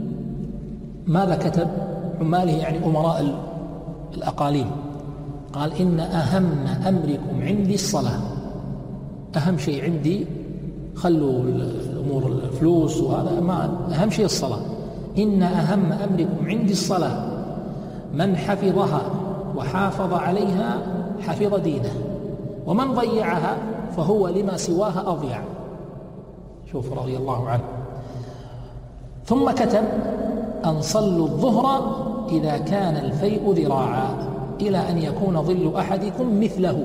ماذا كتب؟ عماله يعني أمراء الأقاليم. قال إن أهم أمركم عندي الصلاة، أهم شيء عندي خلوا الأمور الفلوس وهذا، ما أهم شيء الصلاة. إن أهم أمركم عندي الصلاة، من حفظها وحافظ عليها حفظ دينه، ومن ضيعها فهو لما سواها أضيع. شوف رضي الله عنه. ثم كتب أن صلوا الظهر إذا كان الفيء ذراعا إلى أن يكون ظل أحدكم مثله.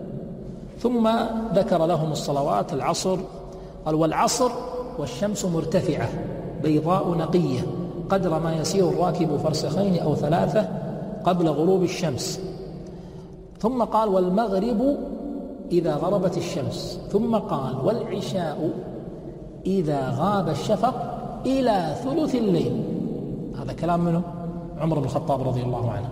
ثم ذكر لهم الصلوات. العصر قال والعصر والشمس مرتفعة بيضاء نقية قدر ما يسير الراكب فرسخين أو ثلاثة قبل غروب الشمس. ثم قال والمغرب إذا غربت الشمس. ثم قال والعشاء إذا غاب الشفق إلى ثلث الليل. هذا كلام منه عمر بن الخطاب رضي الله عنه.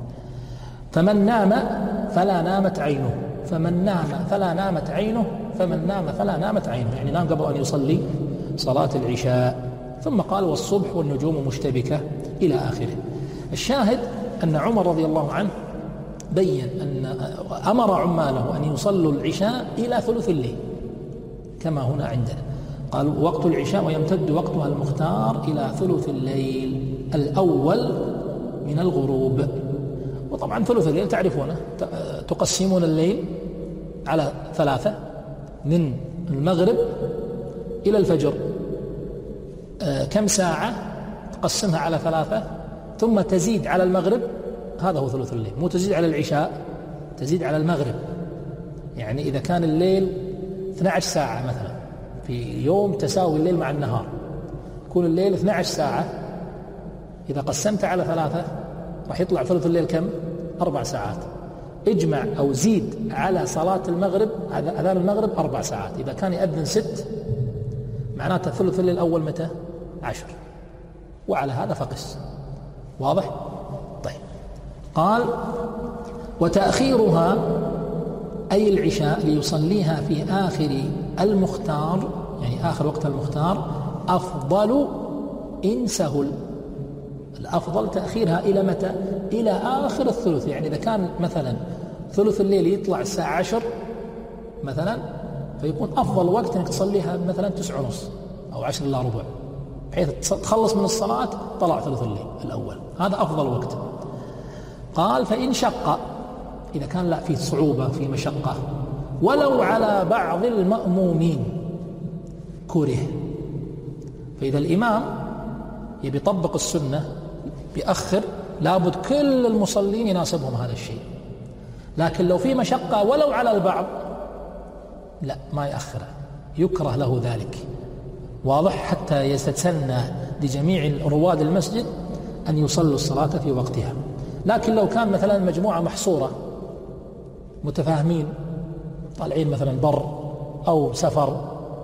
فمن نام فلا نامت عينه، فمن نام فلا نامت عينه، فمن نام فلا نامت عينه، يعني نام قبل أن يصلي صلاة العشاء. ثم قال والصبح والنجوم مشتبكة إلى آخره. الشاهد أن عمر رضي الله عنه بين أن أمر عماله أن يصلوا العشاء إلى ثلث الليل كما هنا عندنا. قال وقت العشاء ويمتد وقتها المختار إلى ثلث الليل الأول من الغروب. وطبعا ثلث الليل تعرفونه، تقسمون الليل على ثلاثة من المغرب إلى الفجر، كم ساعة تقسمها على ثلاثة ثم تزيد على المغرب، هذا هو ثلث الليل. مو تزيد على العشاء، تزيد على المغرب. يعني إذا كان الليل اثنتي عشرة ساعة مثلا في يوم تساوي الليل مع النهار، يكون الليل اثنتي عشرة ساعة، إذا قسمت على ثلاثة راح يطلع ثلث الليل كم؟ أربع ساعات. اجمع أو زيد على صلاة المغرب، أذان المغرب أربع ساعات. إذا كان يأذن ست معناته ثلث الليل الأول متى؟ عشر. وعلى هذا فقس. واضح؟ طيب. قال وتأخيرها أي العشاء ليصليها في آخر المختار، يعني آخر وقت المختار، أفضل إن سهل. الأفضل تأخيرها إلى متى؟ إلى آخر الثلث. يعني إذا كان مثلا ثلث الليل يطلع الساعة عشر مثلا، فيكون أفضل وقت أنك تصليها مثلا تسعة ونص أو عشر إلا ربع، بحيث تخلص من الصلاة طلع ثلث الليل الأول، هذا أفضل وقت. قال فإن شق، إذا كان لا فيه صعوبة في مشقة ولو على بعض المأمومين كره. فإذا الإمام يبي يطبق السنة بيأخر، لابد كل المصلين يناسبهم هذا الشيء. لكن لو في مشقة ولو على البعض لا، ما يأخره، يكره له ذلك. واضح؟ حتى يتسنى لجميع رواد المسجد أن يصلوا الصلاة في وقتها. لكن لو كان مثلا مجموعة محصورة متفاهمين، طالعين مثلا بر أو سفر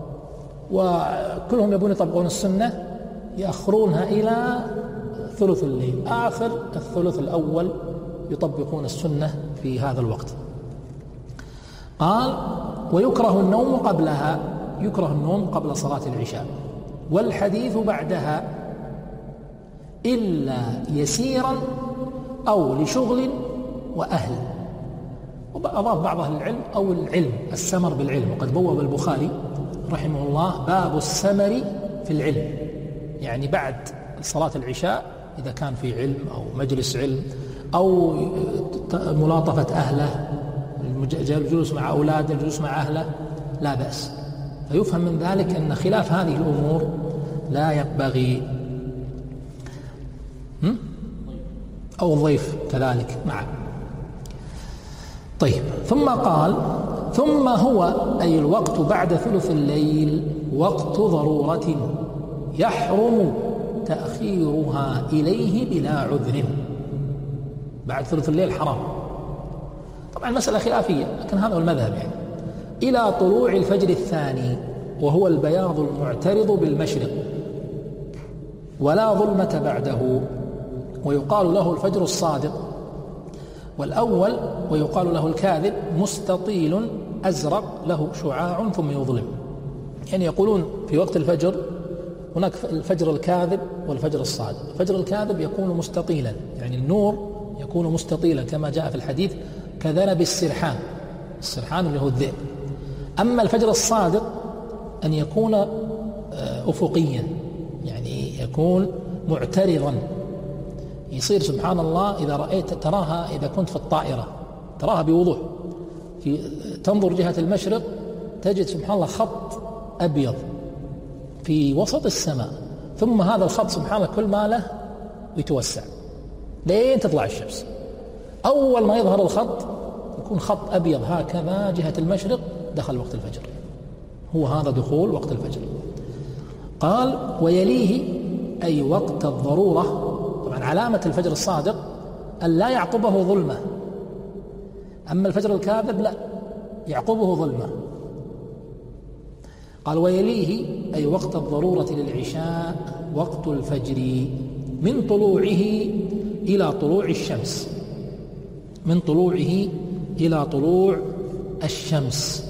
وكلهم يبون يطبقون السنة، يأخرونها إلى ثلث الليل، آخر الثلث الأول يطبقون السنة في هذا الوقت. قال ويكره النوم قبلها، يكره النوم قبل صلاة العشاء، والحديث بعدها إلا يسيرا أو لشغل وأهل. وأضاف بعض أهل العلم أو العلم، السمر بالعلم. وقد بوب البخاري رحمه الله باب السمر في العلم، يعني بعد صلاة العشاء إذا كان في علم أو مجلس علم أو ملاطفة أهله، الجلوس مع أولاده، الجلوس مع أهله، لا بأس. فيفهم من ذلك أن خلاف هذه الأمور لا ينبغي. أو الضيف كذلك معه. طيب، ثم قال ثم هو أي الوقت بعد ثلث الليل وقت ضرورة يحرم تأخيرها إليه بلا عذر. بعد ثلث الليل حرام. طبعا المسألة خلافية، لكن هذا هو المذهب. يعني إلى طلوع الفجر الثاني، وهو البياض المعترض بالمشرق، ولا ظلمة بعده، ويقال له الفجر الصادق. والأول ويقال له الكاذب، مستطيل أزرق له شعاع ثم يظلم. يعني يقولون في وقت الفجر هناك الفجر الكاذب والفجر الصادق. الفجر الكاذب يكون مستطيلا، يعني النور يكون مستطيلا كما جاء في الحديث كذنب السرحان، السرحان اللي هو الذئب. أما الفجر الصادق أن يكون أفقيا، يعني يكون معترضا، يصير سبحان الله إذا رأيت تراها، إذا كنت في الطائرة تراها بوضوح، في تنظر جهة المشرق تجد سبحان الله خط أبيض في وسط السماء، ثم هذا الخط سبحان الله كل ما له يتوسع لين تطلع الشمس. أول ما يظهر الخط يكون خط أبيض هكذا جهة المشرق، دخل وقت الفجر، هو هذا دخول وقت الفجر. قال ويليه أي وقت الضرورة. طبعا علامة الفجر الصادق أن لا يعقبه ظلمة، أما الفجر الكاذب لا يعقبه ظلمة. قال ويليه أي وقت الضرورة للعشاء وقت الفجر من طلوعه إلى طلوع الشمس، من طلوعه إلى طلوع الشمس.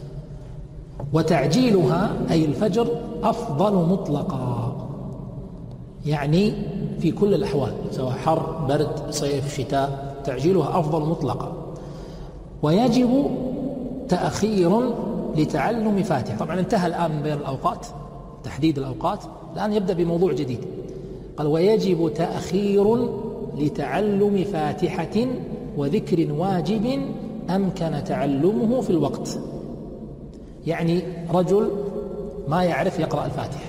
وتعجيلها أي الفجر أفضل مطلقا، يعني في كل الأحوال سواء حر برد صيف شتاء، تعجيلها أفضل مطلقا. ويجب تأخير لتعلم فاتحة. طبعا انتهى الآن بين الأوقات، تحديد الأوقات، الآن يبدأ بموضوع جديد. قال ويجب تأخير لتعلم فاتحة وذكر واجب أمكن تعلمه في الوقت. يعني رجل ما يعرف يقرأ الفاتحة،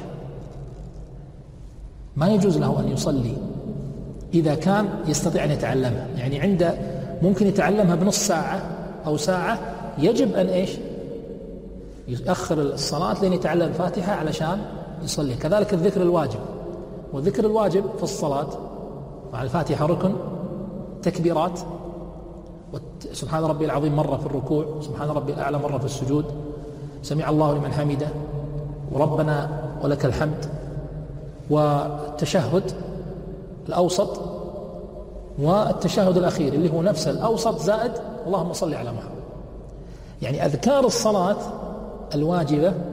ما يجوز له أن يصلي إذا كان يستطيع أن يتعلمها، يعني عنده ممكن يتعلمها بنص ساعة أو ساعة، يجب أن إيش يأخر الصلاة لين يتعلم الفاتحة علشان يصلي. كذلك الذكر الواجب، والذكر الواجب في الصلاة مع الفاتحة ركن، تكبيرات، سبحان ربي العظيم مرة في الركوع، سبحان ربي الأعلى مرة في السجود، سمع الله لمن حمده، وربنا ولك الحمد، والتشهد الأوسط، والتشهد الأخير اللي هو نفس الأوسط زائد اللهم صل على محمد. يعني أذكار الصلاة الواجبة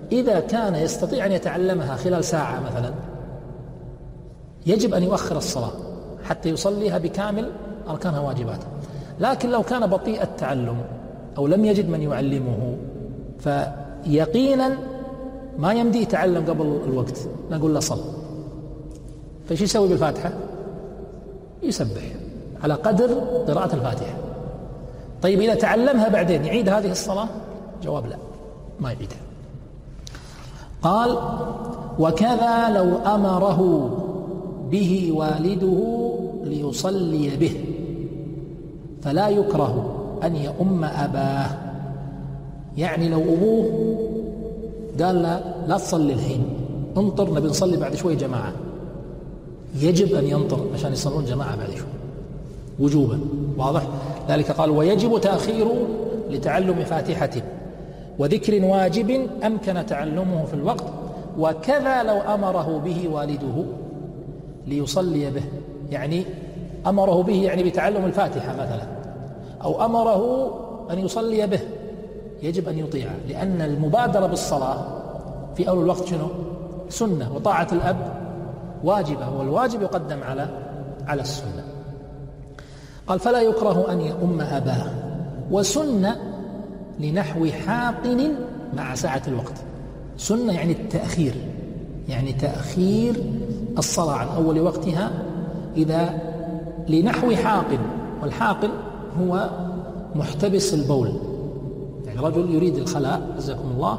إذا كان يستطيع أن يتعلمها خلال ساعة مثلا يجب أن يؤخر الصلاة حتى يصليها بكامل أركانها واجباتها. لكن لو كان بطيء التعلم أو لم يجد من يعلمه فيقينا ما يمدي يتعلم قبل الوقت، نقول له صل. فايش يسوي بالفاتحة؟ يسبح على قدر قراءة الفاتحة. طيب إذا تعلمها بعدين يعيد هذه الصلاة؟ جواب لا، ما يعيدها. قال: وكذا لو أمره به والده ليصلي به فلا يكره أن يؤم أباه. يعني لو أبوه قال لا لا تصلي الحين، انطر نبي نصلي بعد شوي جماعة، يجب أن ينطر عشان يصلون جماعة بعد شوي وجوبا. واضح؟ ذلك قال: ويجب تأخير لتعلم فاتحة وذكر واجب أمكن تعلمه في الوقت. وكذا لو أمره به والده ليصلي به، يعني أمره به يعني بتعلم الفاتحة مثلا، أو أمره أن يصلي به، يجب أن يطيعه، لأن المبادرة بالصلاة في أول الوقت شنو؟ سنة، وطاعة الأب واجبة، والواجب يقدم على على السنة. قال: فلا يكره أن يؤم أباه. وسنة لنحو حاقن مع ساعة الوقت. سنة يعني التأخير، يعني تأخير الصلاة عن أول وقتها إذا لنحو حاقن. والحاقن هو محتبس البول، يعني رجل يريد الخلاء جزاكم الله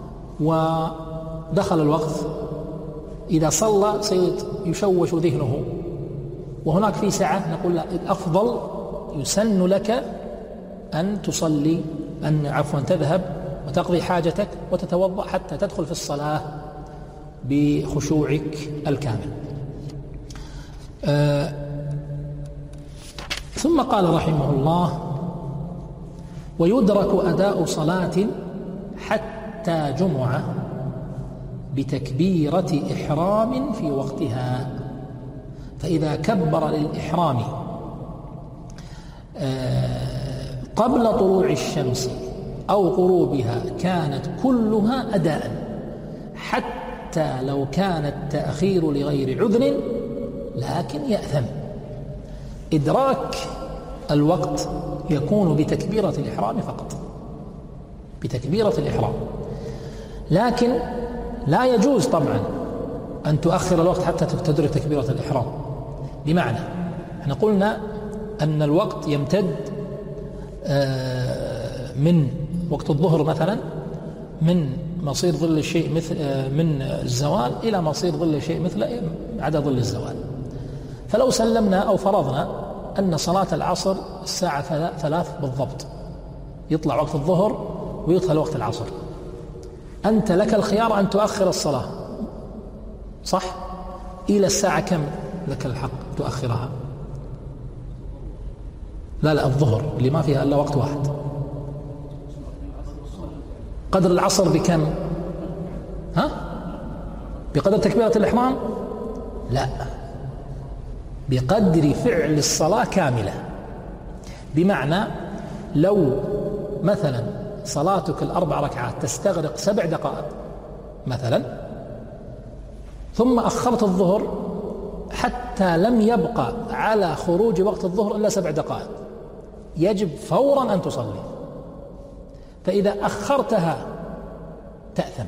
ودخل الوقت، إذا صلى سيشوش ذهنه، وهناك في ساعة نقول لا، الأفضل يسن لك أن تصلي، أن عفوا تذهب وتقضي حاجتك وتتوضأ حتى تدخل في الصلاة بخشوعك الكامل. آه ثم قال رحمه الله: ويدرك أداء صلاة حتى جمعة بتكبيرة إحرام في وقتها. فإذا كبر للإحرام قبل طلوع الشمس أو غروبها كانت كلها أداء، حتى لو كان التأخير لغير عذر لكن يأثم. إدراك الوقت يكون بتكبيرة الإحرام فقط، بتكبيرة الإحرام، لكن لا يجوز طبعا أن تؤخر الوقت حتى تدرك تكبيرة الإحرام. بمعنى احنا قلنا أن الوقت يمتد من وقت الظهر مثلا من مصير ظل الشيء مثل من الزوال إلى مصير ظل الشيء مثل عدد ظل الزوال. فلو سلمنا أو فرضنا أن صلاة العصر الساعة ثلاث بالضبط، يطلع وقت الظهر ويدخل وقت العصر، أنت لك الخيار أن تؤخر الصلاة، صح؟ إلى الساعة كم لك الحق تؤخرها؟ لا لا الظهر اللي ما فيها إلا وقت واحد. قدر العصر بكم؟ ها؟ بقدر تكبيرة الإحرام؟ لا، بقدر فعل الصلاة كاملة. بمعنى لو مثلا صلاتك الأربع ركعات تستغرق سبع دقائق مثلا، ثم أخرت الظهر حتى لم يبقى على خروج وقت الظهر إلا سبع دقائق، يجب فورا أن تصلي. فإذا أخرتها تأثم.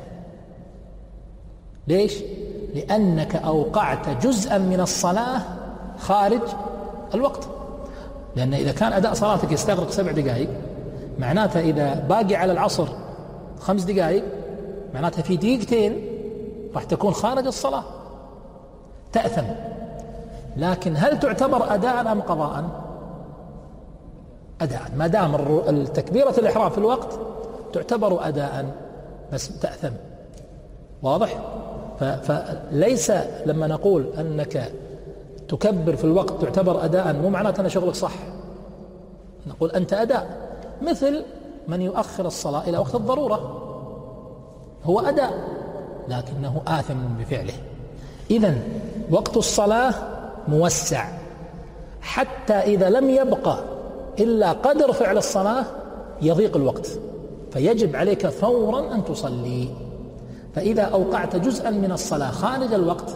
ليش؟ لأنك أوقعت جزءا من الصلاة خارج الوقت. لأن إذا كان أداء صلاتك يستغرق سبع دقائق، معناتها إذا باقي على العصر خمس دقائق، معناتها في دقيقتين راح تكون خارج الصلاة، تأثم. لكن هل تعتبر أداء أم قضاء؟ أداء، ما دام التكبيرة الإحرام في الوقت تعتبر أداء بس تأثم. واضح؟ فليس لما نقول أنك تكبر في الوقت تعتبر أداء مو معناته أن شغلك صح، نقول أنت أداء، مثل من يؤخر الصلاة إلى وقت الضرورة، هو أداء لكنه آثم بفعله. إذن وقت الصلاة موسع، حتى إذا لم يبقى إلا قدر فعل الصلاة يضيق الوقت، فيجب عليك فورا أن تصلي. فإذا أوقعت جزءا من الصلاة خارج الوقت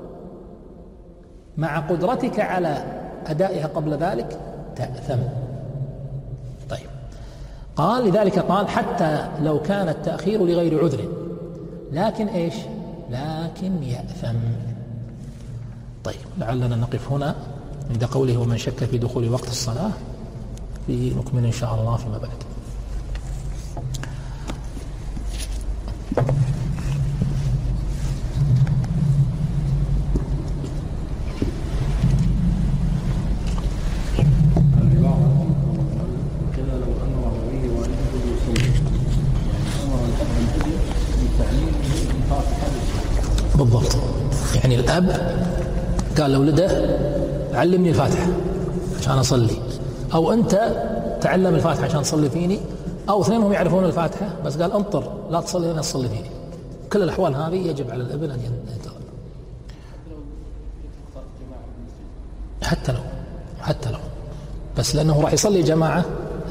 مع قدرتك على أدائها قبل ذلك تأثم. طيب، قال لذلك قال حتى لو كان التأخير لغير عذر، لكن إيش؟ لكن يأثم. طيب، لعلنا نقف هنا عند قوله ومن شك في دخول وقت الصلاة، في نكمل إن شاء الله فيما بعد. بالضبط، يعني الأب قال لولده علمني الفاتحة عشان أصلي، أو أنت تعلم الفاتحة عشان تصلي فيني، أو اثنينهم يعرفون الفاتحة بس قال انطر لا تصلي لين تصلي فيني. كل الأحوال هذه يجب على الابن أن ينتظر. حتى لو حتى لو بس لأنه راح يصلي جماعة.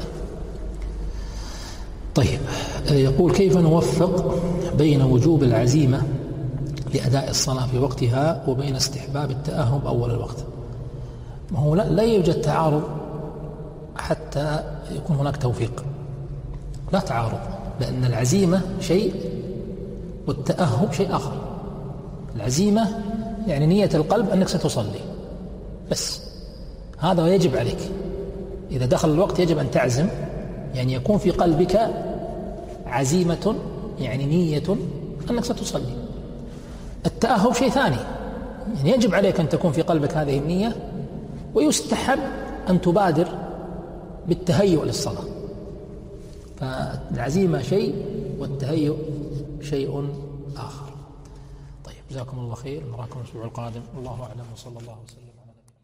طيب، يقول كيف نوفق بين وجوب العزيمة لأداء الصلاة في وقتها وبين استحباب التأهب أول الوقت؟ ما هو لا, لا يوجد تعارض حتى يكون هناك توفيق، لا تعارض، لأن العزيمة شيء والتأهب شيء آخر. العزيمة يعني نية القلب أنك ستصلي بس، هذا يجب عليك. إذا دخل الوقت يجب أن تعزم، يعني يكون في قلبك عزيمة، يعني نية أنك ستصلي. التأهب شيء ثاني، يعني يجب عليك أن تكون في قلبك هذه النية، ويستحب أن تبادر بالتهيؤ للصلاة. فالعزيمة شيء والتهيؤ شيء آخر. طيب، جزاكم الله خير، نراكم الأسبوع القادم، والله أعلم، وصلى الله وسلم.